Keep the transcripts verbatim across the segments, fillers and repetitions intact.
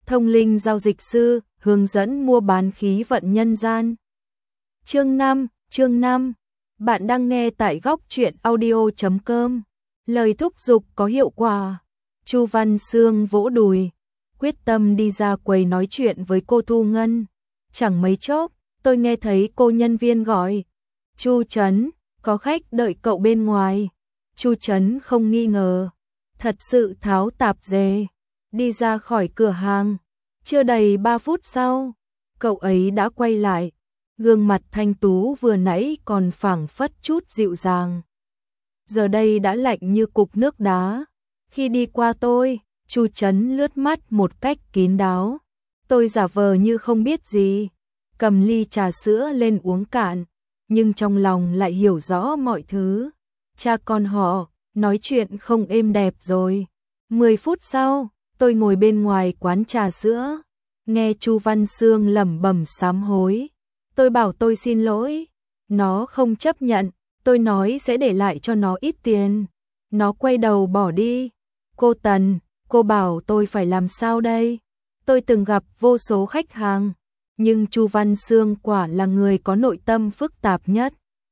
Thông linh giao dịch sư, hướng dẫn mua bán khí vận nhân gian. Chương năm, chương năm. Bạn đang nghe tại góc truyện audio chấm com. Lời thúc giục có hiệu quả. Chu Văn Sương vỗ đùi, quyết tâm đi ra quầy nói chuyện với cô Thu Ngân. Chẳng mấy chốc, tôi nghe thấy cô nhân viên gọi. Chu Trấn, có khách đợi cậu bên ngoài. Chu Trấn không nghi ngờ, thật sự tháo tạp dề, đi ra khỏi cửa hàng. Chưa đầy ba phút sau, cậu ấy đã quay lại. Gương mặt thanh tú vừa nãy còn phảng phất chút dịu dàng, giờ đây đã lạnh như cục nước đá. Khi đi qua tôi, Chu Trấn lướt mắt một cách kín đáo. Tôi giả vờ như không biết gì, cầm ly trà sữa lên uống cạn, nhưng trong lòng lại hiểu rõ mọi thứ. Cha con họ nói chuyện không êm đẹp rồi. Mười phút sau, tôi ngồi bên ngoài quán trà sữa, nghe Chu Văn Sương lẩm bẩm sám hối. Tôi bảo tôi xin lỗi, nó không chấp nhận. Tôi nói sẽ để lại cho nó ít tiền, nó quay đầu bỏ đi. Cô Tần, cô bảo tôi phải làm sao đây? Tôi từng gặp vô số khách hàng, nhưng Chu Văn Sương quả là người có nội tâm phức tạp nhất.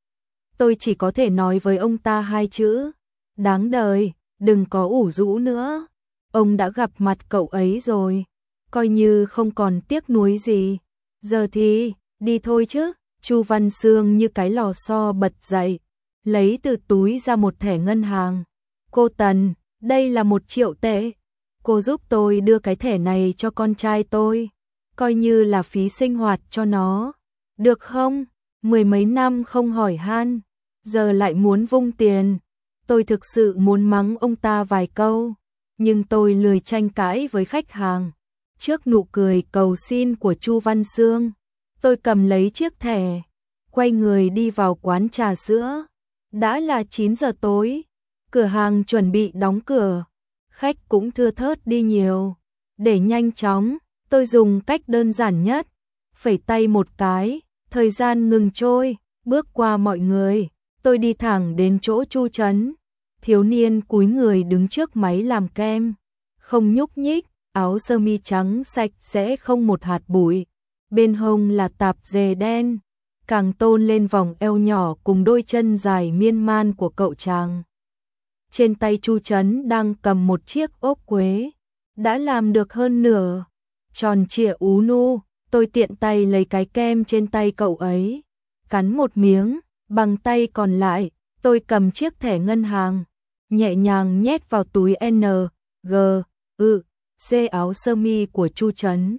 Tôi chỉ có thể nói với ông ta hai chữ: đáng đời, đừng có ủ rũ nữa. Ông đã gặp mặt cậu ấy rồi, coi như không còn tiếc nuối gì. Giờ thì, đi thôi chứ. Chu Văn Sương như cái lò xo bật dậy, lấy từ túi ra một thẻ ngân hàng. Cô Tần, đây là một triệu tệ. Cô giúp tôi đưa cái thẻ này cho con trai tôi, coi như là phí sinh hoạt cho nó, được không? Mười mấy năm không hỏi han, giờ lại muốn vung tiền. Tôi thực sự muốn mắng ông ta vài câu, nhưng tôi lười tranh cãi với khách hàng. Trước nụ cười cầu xin của Chu Văn Sương, tôi cầm lấy chiếc thẻ, quay người đi vào quán trà sữa. Đã là chín giờ tối, cửa hàng chuẩn bị đóng cửa, khách cũng thưa thớt đi nhiều. Để nhanh chóng, tôi dùng cách đơn giản nhất, phẩy tay một cái, thời gian ngừng trôi, bước qua mọi người, tôi đi thẳng đến chỗ Chu Trấn. Thiếu niên cúi người đứng trước máy làm kem, không nhúc nhích, áo sơ mi trắng sạch sẽ không một hạt bụi, bên hông là tạp dề đen, càng tôn lên vòng eo nhỏ cùng đôi chân dài miên man của cậu chàng. Trên tay Chu Trấn đang cầm một chiếc ốc quế, đã làm được hơn nửa, tròn trịa ú nu. Tôi tiện tay lấy cái kem trên tay cậu ấy, cắn một miếng, bằng tay còn lại, tôi cầm chiếc thẻ ngân hàng, nhẹ nhàng nhét vào túi N G ư C áo sơ mi của Chu Trấn.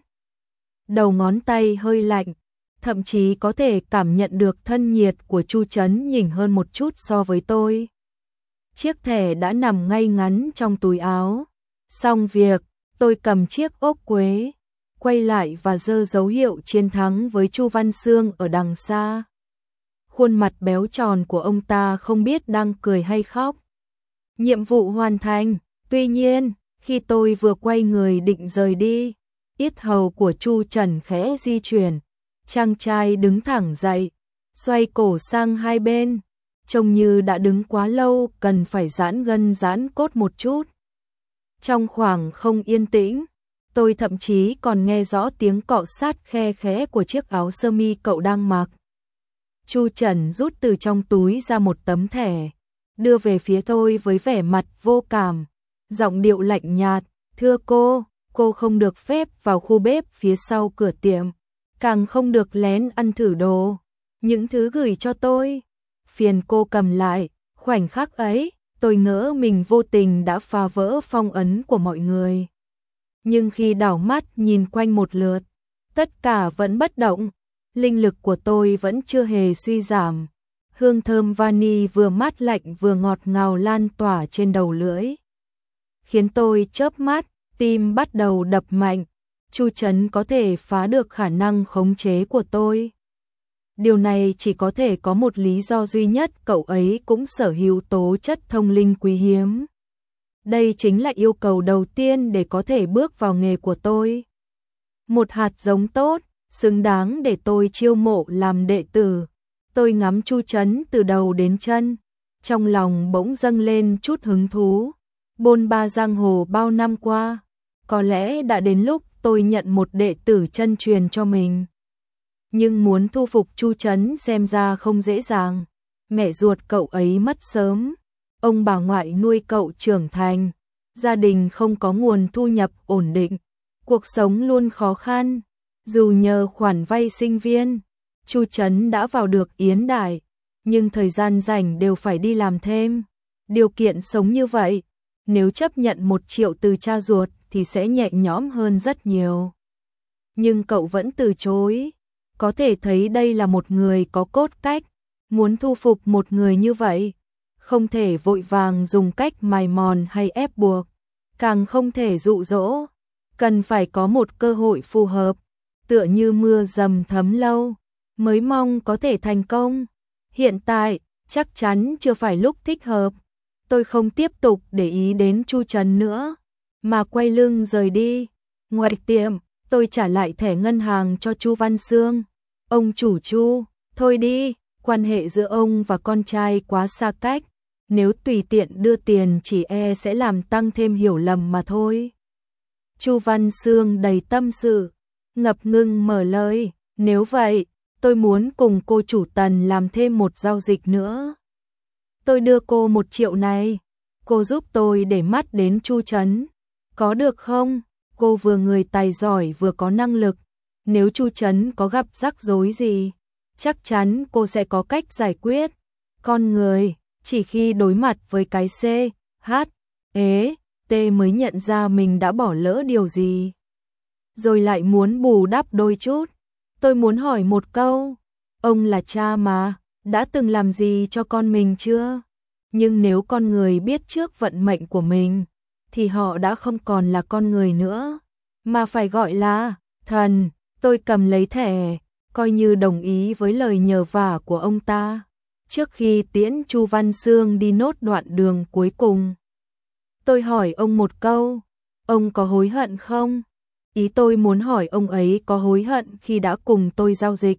Đầu ngón tay hơi lạnh, thậm chí có thể cảm nhận được thân nhiệt của Chu Trấn nhỉnh hơn một chút so với tôi. Chiếc thẻ đã nằm ngay ngắn trong túi áo. Xong việc, tôi cầm chiếc ốc quế, quay lại và giơ dấu hiệu chiến thắng với Chu Văn Sương ở đằng xa. Khuôn mặt béo tròn của ông ta không biết đang cười hay khóc. Nhiệm vụ hoàn thành. Tuy nhiên, khi tôi vừa quay người định rời đi, yết hầu của Chu Trần khẽ di chuyển. Chàng trai đứng thẳng dậy, xoay cổ sang hai bên, trông như đã đứng quá lâu, cần phải giãn gân giãn cốt một chút. Trong khoảng không yên tĩnh, tôi thậm chí còn nghe rõ tiếng cọ sát khe khẽ của chiếc áo sơ mi cậu đang mặc. Chu Trần rút từ trong túi ra một tấm thẻ, đưa về phía tôi với vẻ mặt vô cảm, giọng điệu lạnh nhạt: thưa cô, cô không được phép vào khu bếp phía sau cửa tiệm, càng không được lén ăn thử đồ. Những thứ gửi cho tôi, phiền cô cầm lại. Khoảnh khắc ấy, tôi ngỡ mình vô tình đã phá vỡ phong ấn của mọi người. Nhưng khi đảo mắt nhìn quanh một lượt, tất cả vẫn bất động, linh lực của tôi vẫn chưa hề suy giảm. Hương thơm vani vừa mát lạnh vừa ngọt ngào lan tỏa trên đầu lưỡi, khiến tôi chớp mắt, tim bắt đầu đập mạnh. Chu Trấn có thể phá được khả năng khống chế của tôi. Điều này chỉ có thể có một lý do duy nhất, cậu ấy cũng sở hữu tố chất thông linh quý hiếm. Đây chính là yêu cầu đầu tiên để có thể bước vào nghề của tôi. Một hạt giống tốt, xứng đáng để tôi chiêu mộ làm đệ tử. Tôi ngắm Chu Trấn từ đầu đến chân, trong lòng bỗng dâng lên chút hứng thú. Bôn ba giang hồ bao năm qua, có lẽ đã đến lúc tôi nhận một đệ tử chân truyền cho mình. Nhưng muốn thu phục Chu Trấn xem ra không dễ dàng. Mẹ ruột cậu ấy mất sớm, ông bà ngoại nuôi cậu trưởng thành, gia đình không có nguồn thu nhập ổn định, cuộc sống luôn khó khăn. Dù nhờ khoản vay sinh viên, Chu Trấn đã vào được Yến Đại, nhưng thời gian rảnh đều phải đi làm thêm. Điều kiện sống như vậy, nếu chấp nhận một triệu từ cha ruột thì sẽ nhẹ nhõm hơn rất nhiều. Nhưng cậu vẫn từ chối, có thể thấy đây là một người có cốt cách. Muốn thu phục một người như vậy, không thể vội vàng dùng cách mài mòn hay ép buộc, càng không thể dụ dỗ, cần phải có một cơ hội phù hợp, tựa như mưa dầm thấm lâu, mới mong có thể thành công. Hiện tại, chắc chắn chưa phải lúc thích hợp. Tôi không tiếp tục để ý đến Chu Trấn nữa, mà quay lưng rời đi. Ngoài tiệm, tôi trả lại thẻ ngân hàng cho Chu Văn Xương. Ông chủ Chu, thôi đi, quan hệ giữa ông và con trai quá xa cách. Nếu tùy tiện đưa tiền chỉ e sẽ làm tăng thêm hiểu lầm mà thôi. Chu Văn Xương đầy tâm sự, ngập ngừng mở lời, nếu vậy, tôi muốn cùng cô chủ Tần làm thêm một giao dịch nữa. Tôi đưa cô một triệu này, cô giúp tôi để mắt đến Chu Trấn, có được không? Cô vừa người tài giỏi vừa có năng lực, nếu Chu Trấn có gặp rắc rối gì, chắc chắn cô sẽ có cách giải quyết. Con người, chỉ khi đối mặt với cái C, H, ế, T mới nhận ra mình đã bỏ lỡ điều gì. Rồi lại muốn bù đắp đôi chút. Tôi muốn hỏi một câu, ông là cha mà, đã từng làm gì cho con mình chưa? Nhưng nếu con người biết trước vận mệnh của mình, thì họ đã không còn là con người nữa, mà phải gọi là thần. Tôi cầm lấy thẻ, coi như đồng ý với lời nhờ vả của ông ta. Trước khi tiễn Chu Văn Xương đi nốt đoạn đường cuối cùng, tôi hỏi ông một câu, ông có hối hận không? Ý tôi muốn hỏi ông ấy có hối hận khi đã cùng tôi giao dịch.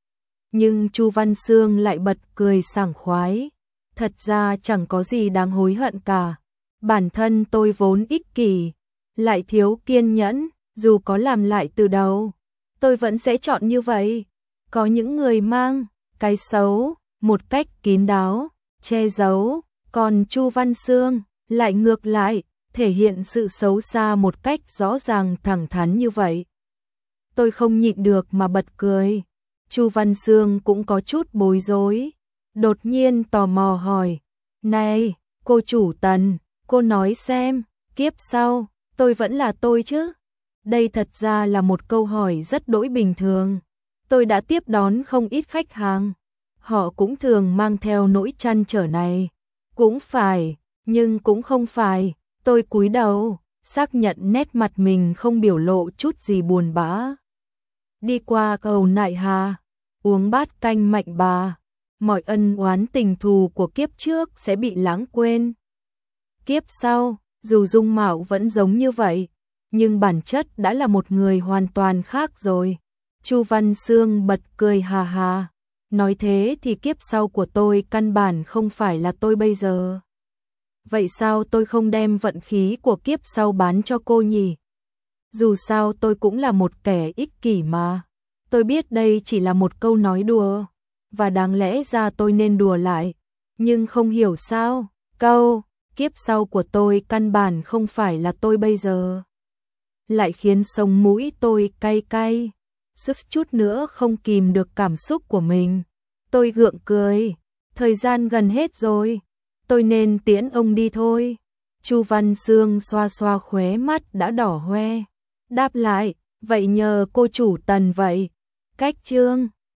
Nhưng Chu Văn Xương lại bật cười sảng khoái. Thật ra chẳng có gì đáng hối hận cả. Bản thân tôi vốn ích kỷ, lại thiếu kiên nhẫn, dù có làm lại từ đầu, tôi vẫn sẽ chọn như vậy. Có những người mang cái xấu một cách kín đáo, che giấu, còn Chu Văn Xương lại ngược lại, thể hiện sự xấu xa một cách rõ ràng thẳng thắn như vậy. Tôi không nhịn được mà bật cười. Chu Văn Xương cũng có chút bối rối, đột nhiên tò mò hỏi, này, cô chủ Tần, cô nói xem, kiếp sau, tôi vẫn là tôi chứ? Đây thật ra là một câu hỏi rất đỗi bình thường. Tôi đã tiếp đón không ít khách hàng, họ cũng thường mang theo nỗi trăn trở này. Cũng phải, nhưng cũng không phải. Tôi cúi đầu, xác nhận nét mặt mình không biểu lộ chút gì buồn bã. Đi qua cầu Nại Hà, uống bát canh Mạnh Bà, mọi ân oán tình thù của kiếp trước sẽ bị lãng quên. Kiếp sau, dù dung mạo vẫn giống như vậy, nhưng bản chất đã là một người hoàn toàn khác rồi. Chu Văn Xương bật cười hà hà, nói thế thì kiếp sau của tôi căn bản không phải là tôi bây giờ. Vậy sao tôi không đem vận khí của kiếp sau bán cho cô nhỉ? Dù sao tôi cũng là một kẻ ích kỷ mà. Tôi biết đây chỉ là một câu nói đùa, và đáng lẽ ra tôi nên đùa lại. Nhưng không hiểu sao, câu, kiếp sau của tôi căn bản không phải là tôi bây giờ, lại khiến sống mũi tôi cay cay, suýt chút nữa không kìm được cảm xúc của mình. Tôi gượng cười, thời gian gần hết rồi, tôi nên tiễn ông đi thôi. Chu Văn Xương xoa xoa khóe mắt đã đỏ hoe, đáp lại, vậy nhờ cô chủ Tần vậy. Cách chương